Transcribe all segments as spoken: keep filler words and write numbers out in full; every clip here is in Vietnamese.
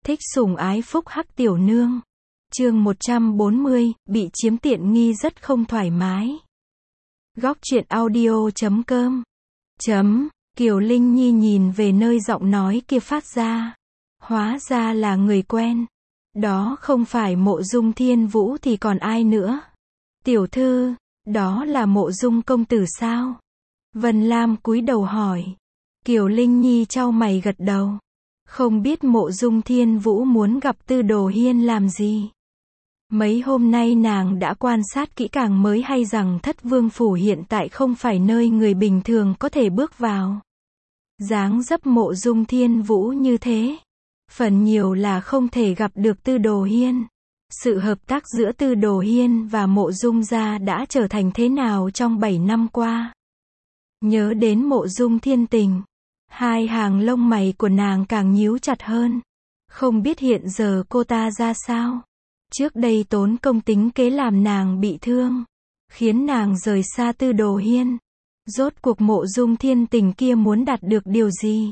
Thích sủng ái phúc hắc tiểu nương. Chương một trăm bốn mươi, bị chiếm tiện nghi rất không thoải mái. Góc truyện audio chấm com. Chấm, Kiều Linh Nhi nhìn về nơi giọng nói kia phát ra. Hóa ra là người quen. Đó không phải Mộ Dung Thiên Vũ thì còn ai nữa? Tiểu thư, đó là Mộ Dung công tử sao? Vân Lam cúi đầu hỏi. Kiều Linh Nhi chau mày gật đầu. Không biết Mộ Dung Thiên Vũ muốn gặp Tư Đồ Hiên làm gì? Mấy hôm nay nàng đã quan sát kỹ càng mới hay rằng Thất Vương Phủ hiện tại không phải nơi người bình thường có thể bước vào. Dáng dấp Mộ Dung Thiên Vũ như thế, phần nhiều là không thể gặp được Tư Đồ Hiên. Sự hợp tác giữa Tư Đồ Hiên và Mộ Dung gia đã trở thành thế nào trong bảy năm qua? Nhớ đến Mộ Dung Thiên Tình, hai hàng lông mày của nàng càng nhíu chặt hơn. Không biết hiện giờ cô ta ra sao? Trước đây tốn công tính kế làm nàng bị thương, khiến nàng rời xa Tư Đồ Hiên. Rốt cuộc Mộ Dung Thiên Tình kia muốn đạt được điều gì?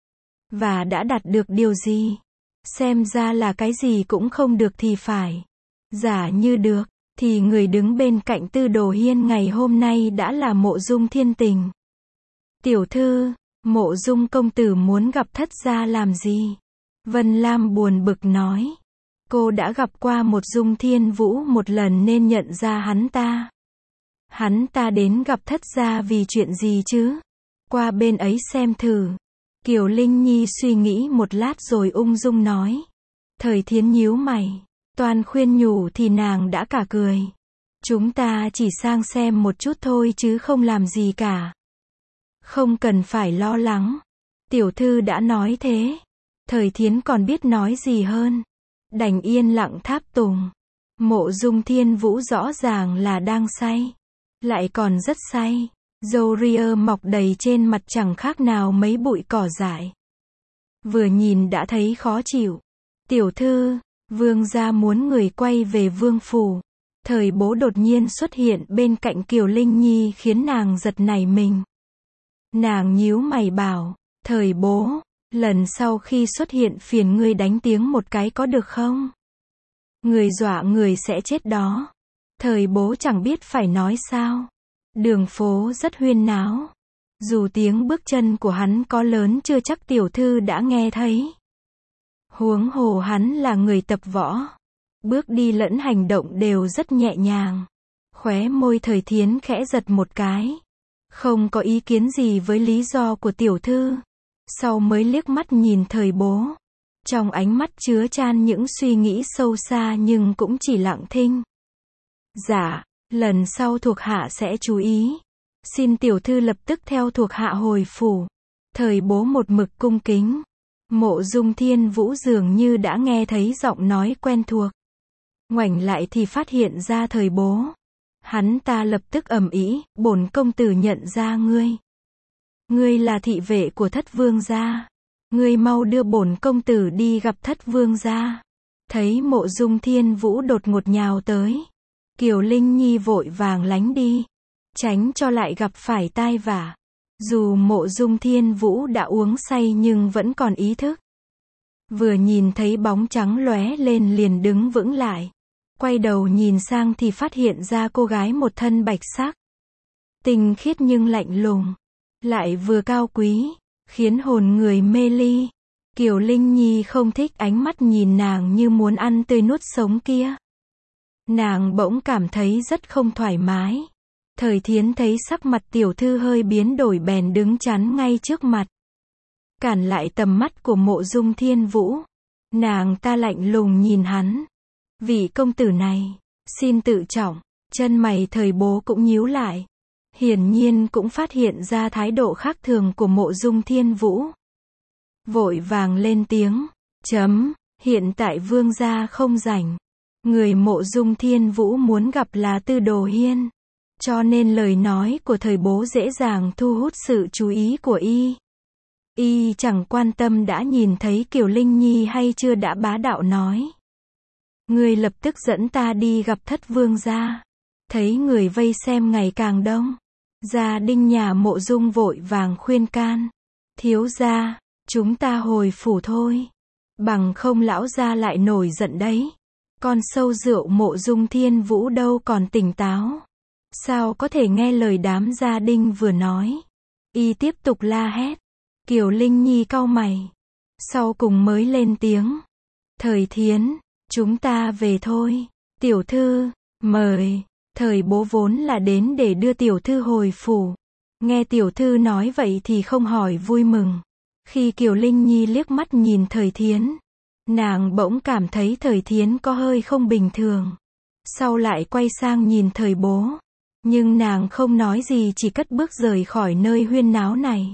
Và đã đạt được điều gì? Xem ra là cái gì cũng không được thì phải. Giả như được, thì người đứng bên cạnh Tư Đồ Hiên ngày hôm nay đã là Mộ Dung Thiên Tình. Tiểu thư, Mộ Dung công tử muốn gặp thất gia làm gì? Vân Lam buồn bực nói. Cô đã gặp qua Mộ Dung Thiên Vũ một lần nên nhận ra hắn ta. Hắn ta đến gặp thất gia vì chuyện gì chứ? Qua bên ấy xem thử. Kiều Linh Nhi suy nghĩ một lát rồi ung dung nói. Thời Thiến nhíu mày. Toàn khuyên nhủ thì nàng đã cả cười. Chúng ta chỉ sang xem một chút thôi chứ không làm gì cả. Không cần phải lo lắng. Tiểu thư đã nói thế. Thời Thiến còn biết nói gì hơn. Đành yên lặng tháp tùng. Mộ Dung Thiên Vũ rõ ràng là đang say. Lại còn rất say. Râu ria mọc đầy trên mặt chẳng khác nào mấy bụi cỏ dại. Vừa nhìn đã thấy khó chịu. Tiểu thư, vương gia muốn người quay về vương phủ. Thời bố đột nhiên xuất hiện bên cạnh Kiều Linh Nhi khiến nàng giật nảy mình. Nàng nhíu mày bảo, thời bố, lần sau khi xuất hiện phiền ngươi đánh tiếng một cái có được không? Người dọa người sẽ chết đó. Thời bố chẳng biết phải nói sao. Đường phố rất huyên náo. Dù tiếng bước chân của hắn có lớn chưa chắc tiểu thư đã nghe thấy. Huống hồ hắn là người tập võ. Bước đi lẫn hành động đều rất nhẹ nhàng. Khóe môi Thời Thiến khẽ giật một cái. Không có ý kiến gì với lý do của tiểu thư. Sau mới liếc mắt nhìn thời bố. Trong ánh mắt chứa chan những suy nghĩ sâu xa nhưng cũng chỉ lặng thinh. Dạ, lần sau thuộc hạ sẽ chú ý. Xin tiểu thư lập tức theo thuộc hạ hồi phủ. Thời bố một mực cung kính. Mộ Dung Thiên Vũ dường như đã nghe thấy giọng nói quen thuộc. Ngoảnh lại thì phát hiện ra thời bố. Hắn ta lập tức ầm ĩ, bổn công tử nhận ra ngươi. Ngươi là thị vệ của Thất Vương gia. Ngươi mau đưa bổn công tử đi gặp Thất Vương gia. Thấy Mộ Dung Thiên Vũ đột ngột nhào tới. Kiều Linh Nhi vội vàng lánh đi. Tránh cho lại gặp phải tai vạ. Dù Mộ Dung Thiên Vũ đã uống say nhưng vẫn còn ý thức. Vừa nhìn thấy bóng trắng lóe lên liền đứng vững lại. Quay đầu nhìn sang thì phát hiện ra cô gái một thân bạch sắc. Tinh khiết nhưng lạnh lùng. Lại vừa cao quý. Khiến hồn người mê ly. Kiều Linh Nhi không thích ánh mắt nhìn nàng như muốn ăn tươi nuốt sống kia. Nàng bỗng cảm thấy rất không thoải mái. Thời Thiến thấy sắc mặt tiểu thư hơi biến đổi bèn đứng chắn ngay trước mặt. Cản lại tầm mắt của Mộ Dung Thiên Vũ. Nàng ta lạnh lùng nhìn hắn. Vị công tử này, xin tự trọng. Chân mày thời bố cũng nhíu lại. Hiển nhiên cũng phát hiện ra thái độ khác thường của Mộ Dung Thiên Vũ. Vội vàng lên tiếng. Chấm, hiện tại vương gia không rảnh. Người Mộ Dung Thiên Vũ muốn gặp là Tư Đồ Hiên. Cho nên lời nói của thời bố dễ dàng thu hút sự chú ý của y. Y chẳng quan tâm đã nhìn thấy Kiều Linh Nhi hay chưa đã bá đạo nói. Người lập tức dẫn ta đi gặp Thất Vương gia. Thấy người vây xem ngày càng đông. Gia đình nhà Mộ Dung vội vàng khuyên can. Thiếu gia, chúng ta hồi phủ thôi. Bằng không lão gia lại nổi giận đấy. Con sâu rượu Mộ Dung Thiên Vũ đâu còn tỉnh táo. Sao có thể nghe lời đám gia đình vừa nói. Y tiếp tục la hét. Kiều Linh Nhi cau mày. Sau cùng mới lên tiếng. Thời Thiến, chúng ta về thôi. Tiểu thư, mời. Thời bố vốn là đến để đưa tiểu thư hồi phủ. Nghe tiểu thư nói vậy thì không hỏi vui mừng. Khi Kiều Linh Nhi liếc mắt nhìn Thời Thiến, nàng bỗng cảm thấy Thời Thiến có hơi không bình thường. Sau lại quay sang nhìn Thời bố. Nhưng nàng không nói gì, chỉ cất bước rời khỏi nơi huyên náo này.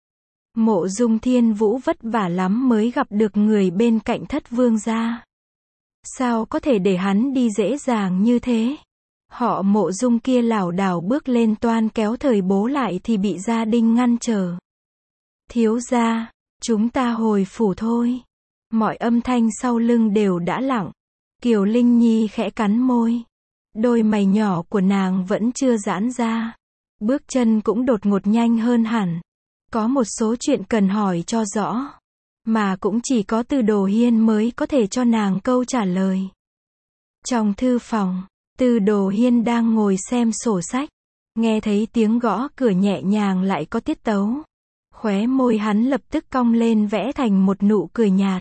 Mộ Dung Thiên Vũ vất vả lắm mới gặp được người bên cạnh Thất vương gia. Sao có thể để hắn đi dễ dàng như thế? Họ Mộ Dung kia lảo đảo bước lên toan kéo Thời bố lại thì bị gia đình ngăn trở. Thiếu gia, chúng ta hồi phủ thôi. Mọi âm thanh sau lưng đều đã lặng. Kiều Linh Nhi khẽ cắn môi. Đôi mày nhỏ của nàng vẫn chưa giãn ra. Bước chân cũng đột ngột nhanh hơn hẳn. Có một số chuyện cần hỏi cho rõ. Mà cũng chỉ có Tư Đồ Hiên mới có thể cho nàng câu trả lời. Trong thư phòng, Tư Đồ Hiên đang ngồi xem sổ sách. Nghe thấy tiếng gõ cửa nhẹ nhàng lại có tiết tấu. Khóe môi hắn lập tức cong lên vẽ thành một nụ cười nhạt.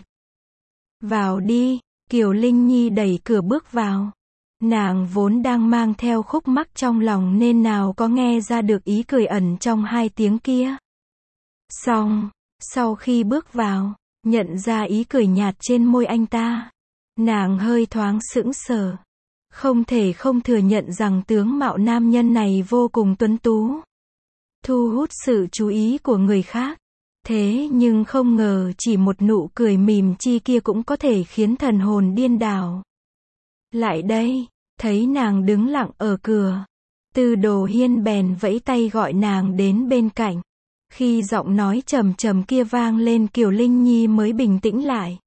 Vào đi, Kiều Linh Nhi đẩy cửa bước vào. Nàng vốn đang mang theo khúc mắc trong lòng nên nào có nghe ra được ý cười ẩn trong hai tiếng kia. Xong, sau khi bước vào, nhận ra ý cười nhạt trên môi anh ta, nàng hơi thoáng sững sờ. Không thể không thừa nhận rằng tướng mạo nam nhân này vô cùng tuấn tú, thu hút sự chú ý của người khác. Thế nhưng không ngờ chỉ một nụ cười mỉm chi kia cũng có thể khiến thần hồn điên đảo. Lại đây, thấy nàng đứng lặng ở cửa, Tư Đồ Hiên bèn vẫy tay gọi nàng đến bên cạnh. Khi giọng nói trầm trầm kia vang lên, Kiều Linh Nhi mới bình tĩnh lại.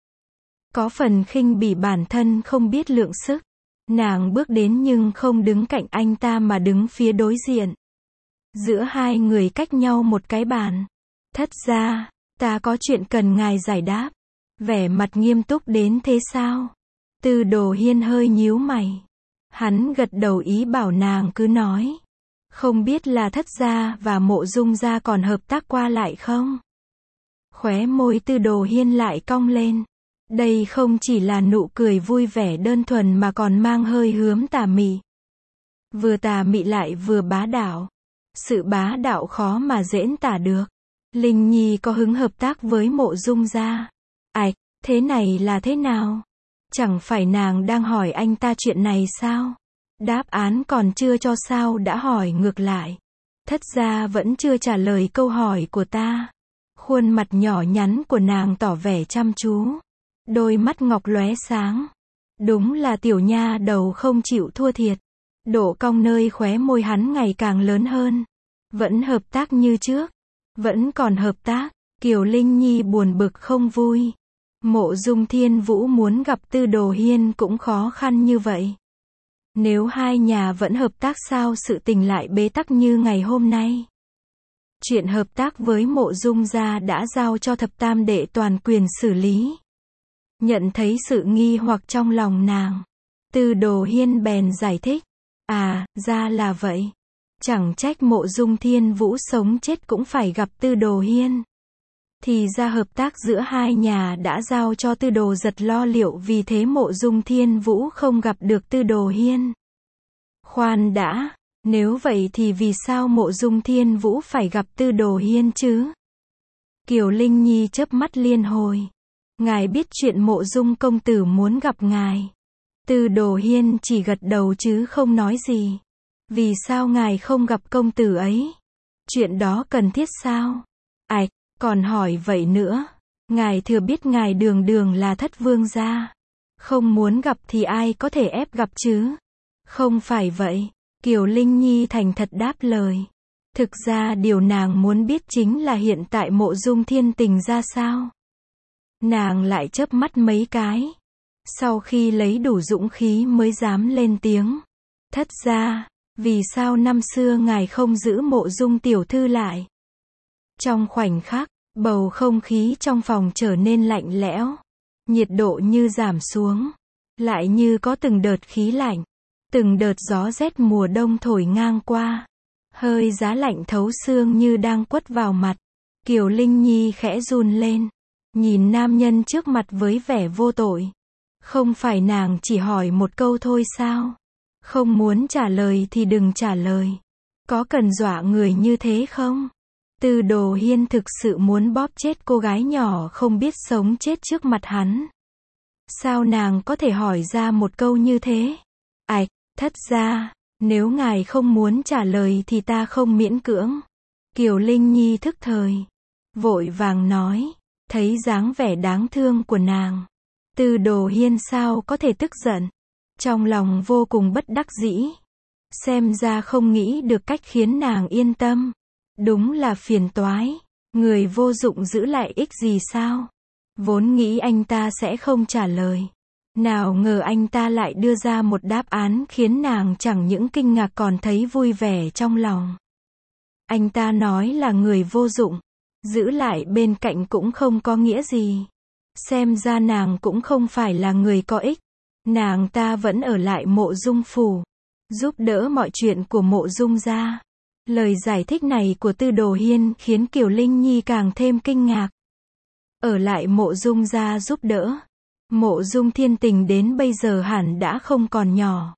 Có phần khinh bỉ bản thân không biết lượng sức. Nàng bước đến nhưng không đứng cạnh anh ta mà đứng phía đối diện. Giữa hai người cách nhau một cái bàn. Thất gia, ta có chuyện cần ngài giải đáp. Vẻ mặt nghiêm túc đến thế sao? Tư Đồ Hiên hơi nhíu mày. Hắn gật đầu ý bảo nàng cứ nói. Không biết là Thất gia và Mộ Dung gia còn hợp tác qua lại không? Khóe môi Tư Đồ Hiên lại cong lên. Đây không chỉ là nụ cười vui vẻ đơn thuần mà còn mang hơi hướng tà mị. Vừa tà mị lại vừa bá đạo. Sự bá đạo khó mà diễn tả được. Linh Nhi có hứng hợp tác với Mộ Dung gia. Ảch, thế này là thế nào? Chẳng phải nàng đang hỏi anh ta chuyện này sao? Đáp án còn chưa cho sao đã hỏi ngược lại. Thất gia vẫn chưa trả lời câu hỏi của ta. Khuôn mặt nhỏ nhắn của nàng tỏ vẻ chăm chú. Đôi mắt ngọc lóe sáng. Đúng là tiểu nha đầu không chịu thua thiệt. Độ cong nơi khóe môi hắn ngày càng lớn hơn. Vẫn hợp tác như trước. Vẫn còn hợp tác. Kiều Linh Nhi buồn bực không vui. Mộ Dung Thiên Vũ muốn gặp Tư Đồ Hiên cũng khó khăn như vậy. Nếu hai nhà vẫn hợp tác sao sự tình lại bế tắc như ngày hôm nay? Chuyện hợp tác với Mộ Dung gia đã giao cho thập tam đệ toàn quyền xử lý. Nhận thấy sự nghi hoặc trong lòng nàng, Tư Đồ Hiên bèn giải thích. À, ra là vậy. Chẳng trách Mộ Dung Thiên Vũ sống chết cũng phải gặp Tư Đồ Hiên. Thì ra hợp tác giữa hai nhà đã giao cho Tư Đồ Giật lo liệu, vì thế Mộ Dung Thiên Vũ không gặp được Tư Đồ Hiên. Khoan đã, nếu vậy thì vì sao Mộ Dung Thiên Vũ phải gặp Tư Đồ Hiên chứ? Kiều Linh Nhi chớp mắt liên hồi. Ngài biết chuyện Mộ Dung công tử muốn gặp ngài. Tư Đồ Hiên chỉ gật đầu chứ không nói gì. Vì sao ngài không gặp công tử ấy? Chuyện đó cần thiết sao? Ảch, còn hỏi vậy nữa. Ngài thừa biết ngài đường đường là Thất vương gia. Không muốn gặp thì ai có thể ép gặp chứ? Không phải vậy. Kiều Linh Nhi thành thật đáp lời. Thực ra điều nàng muốn biết chính là hiện tại Mộ Dung Thiên tình ra sao. Nàng lại chớp mắt mấy cái. Sau khi lấy đủ dũng khí mới dám lên tiếng. Thất gia, vì sao năm xưa ngài không giữ Mộ Dung tiểu thư lại? Trong khoảnh khắc, bầu không khí trong phòng trở nên lạnh lẽo. Nhiệt độ như giảm xuống, lại như có từng đợt khí lạnh, từng đợt gió rét mùa đông thổi ngang qua. Hơi giá lạnh thấu xương như đang quất vào mặt. Kiều Linh Nhi khẽ run lên, nhìn nam nhân trước mặt với vẻ vô tội. Không phải nàng chỉ hỏi một câu thôi sao? Không muốn trả lời thì đừng trả lời. Có cần dọa người như thế không? Tư Đồ Hiên thực sự muốn bóp chết cô gái nhỏ không biết sống chết trước mặt hắn. Sao nàng có thể hỏi ra một câu như thế? Ảch, thất gia, nếu ngài không muốn trả lời thì ta không miễn cưỡng. Kiều Linh Nhi thức thời, vội vàng nói, thấy dáng vẻ đáng thương của nàng. Tư Đồ Hiên sao có thể tức giận, trong lòng vô cùng bất đắc dĩ. Xem ra không nghĩ được cách khiến nàng yên tâm. Đúng là phiền toái, người vô dụng giữ lại ích gì sao? Vốn nghĩ anh ta sẽ không trả lời. Nào ngờ anh ta lại đưa ra một đáp án khiến nàng chẳng những kinh ngạc còn thấy vui vẻ trong lòng. Anh ta nói là người vô dụng, giữ lại bên cạnh cũng không có nghĩa gì. Xem ra nàng cũng không phải là người có ích. Nàng ta vẫn ở lại Mộ Dung phủ, giúp đỡ mọi chuyện của Mộ Dung gia. Lời giải thích này của Tư Đồ Hiên khiến Kiều Linh Nhi càng thêm kinh ngạc. Ở lại Mộ Dung gia giúp đỡ. Mộ Dung Thiên Tình đến bây giờ hẳn đã không còn nhỏ.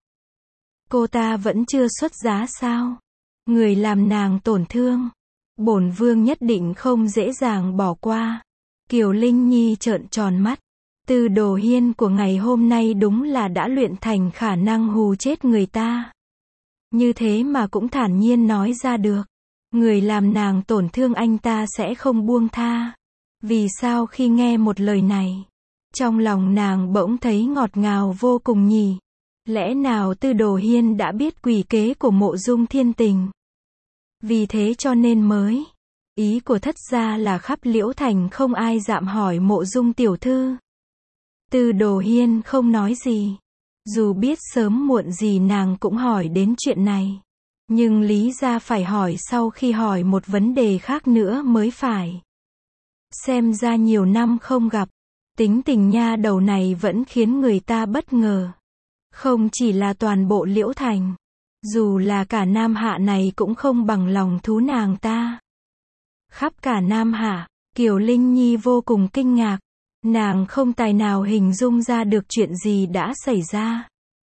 Cô ta vẫn chưa xuất giá sao? Người làm nàng tổn thương, bổn vương nhất định không dễ dàng bỏ qua. Kiều Linh Nhi trợn tròn mắt. Tư Đồ Hiên của ngày hôm nay đúng là đã luyện thành khả năng hù chết người ta. Như thế mà cũng thản nhiên nói ra được. Người làm nàng tổn thương anh ta sẽ không buông tha. Vì sao khi nghe một lời này, trong lòng nàng bỗng thấy ngọt ngào vô cùng nhỉ? Lẽ nào Tư Đồ Hiên đã biết quỷ kế của Mộ Dung Thiên Tình? Vì thế cho nên mới. Ý của thất gia là khắp Liễu Thành không ai dám hỏi Mộ Dung tiểu thư. Tư Đồ Hiên không nói gì. Dù biết sớm muộn gì nàng cũng hỏi đến chuyện này. Nhưng lý ra phải hỏi sau khi hỏi một vấn đề khác nữa mới phải. Xem ra nhiều năm không gặp, tính tình nha đầu này vẫn khiến người ta bất ngờ. Không chỉ là toàn bộ Liễu Thành, dù là cả Nam Hạ này cũng không bằng lòng thú nàng ta. Khắp cả Nam Hạ, Kiều Linh Nhi vô cùng kinh ngạc. Nàng không tài nào hình dung ra được chuyện gì đã xảy ra.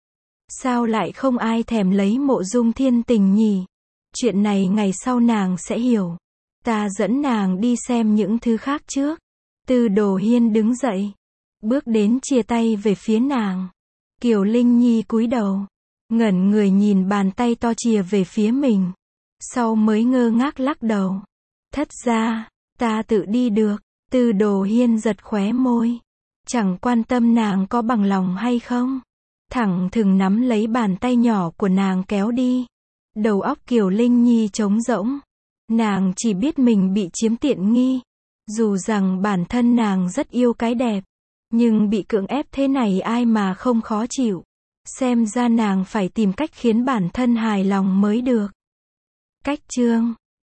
Sao lại không ai thèm lấy Mộ Dung Thiên Tình nhỉ? Chuyện này ngày sau nàng sẽ hiểu. Ta dẫn nàng đi xem những thứ khác trước. Tư Đồ Hiên đứng dậy, bước đến chia tay về phía nàng. Kiều Linh Nhi cúi đầu, ngẩn người nhìn bàn tay to chìa về phía mình. Sau mới ngơ ngác lắc đầu. Thất gia, ta tự đi được. Tư Đồ Hiên giật khóe môi, chẳng quan tâm nàng có bằng lòng hay không. Thẳng thừng nắm lấy bàn tay nhỏ của nàng kéo đi. Đầu óc Kiều Linh Nhi trống rỗng. Nàng chỉ biết mình bị chiếm tiện nghi. Dù rằng bản thân nàng rất yêu cái đẹp, nhưng bị cưỡng ép thế này ai mà không khó chịu. Xem ra nàng phải tìm cách khiến bản thân hài lòng mới được. Cách chương